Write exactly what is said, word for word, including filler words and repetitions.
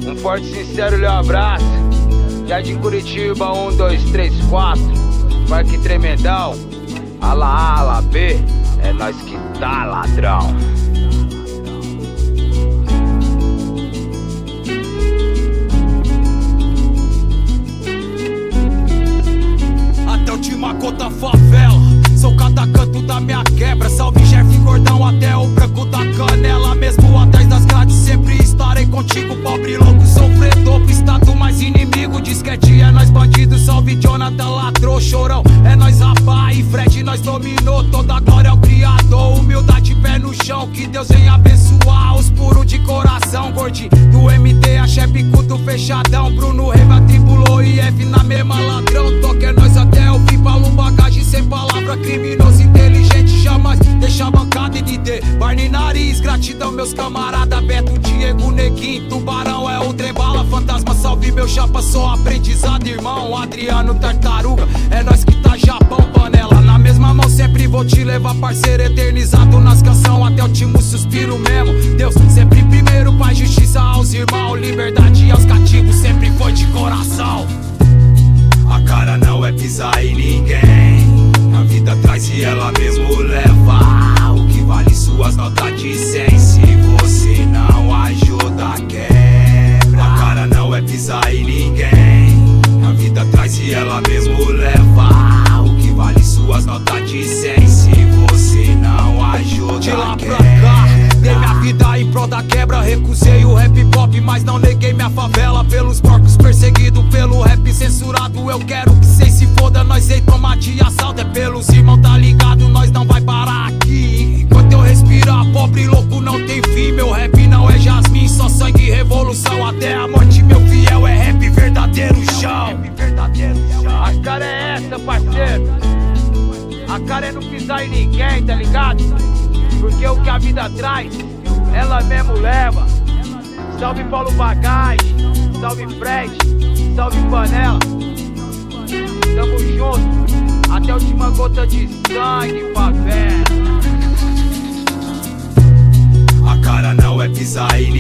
Um forte e sincero lhe abraço. Já de Curitiba, um, dois, três, quatro. Parque Tremendão. Ala A, ala B. É nós que tá, ladrão. Até o Timacô da favela, sou cada canto da minha quebra. Salve Jeff Gordão até o branco da canela. Mesmo atrás das grades sempre estarei contigo. Pobre louco, sofredor, pro estado mais inimigo. Disquete é nós bandido, salve Jonathan ladrou. Chorão, é nós rapaz e Fred nós dominou. Toda glória ao criador, humildade pé no chão. Que Deus venha abençoar os puros de coração. Gordinho do M T, a chefe culto fechadão. Bruno Reba tribulou e F na mesma ladrão. Toque é nós até o fim, falo bagagem sem palavra. Criminoso inteligente, jamais deixa a bancada N D. Barney Nariz, gratidão meus camarada. Beto, Diego, Neguinho, Tubarão é o trem bala. Fantasma, salve meu chapa, só aprendizado, irmão. Adriano, Tartaruga, é nós que tá Japão, panela. Na mesma mão sempre vou te levar, parceiro eternizado nas canção. Até o último suspiro mesmo. Deus sempre primeiro, paz, justiça aos irmãos. Liberdade aos cativos, sempre foi de coração. A cara não é pisar em ninguém. A vida traz e ela mesmo leva. O que vale suas notas de cem. Se você não ajuda, quebra. A cara não é pisar em ninguém. A vida traz e ela mesmo leva. O que vale suas notas de cem. Se você não ajuda, de lá pra cá, dei minha vida em prol da quebra. Recusei o rap pop, mas não neguei minha favela. Pelos porcos perseguido, pelo rap censurado. Eu quero que cês se foda, nós sei tomar de assalto. É pelos irmãos, tá ligado, nós não vai parar aqui. Enquanto eu respirar, pobre louco não tem fim. Meu rap não é jasmim, só sangue e revolução. Até a morte, meu fiel, é rap verdadeiro chão. A cara é essa, parceiro. A cara é não pisar em ninguém, tá ligado? Porque o que a vida traz, ela mesmo leva. Salve Paulo Bagagem, salve Fred, salve Panela. Tamo junto, até a última gota de sangue, favela. A cara não é pisar em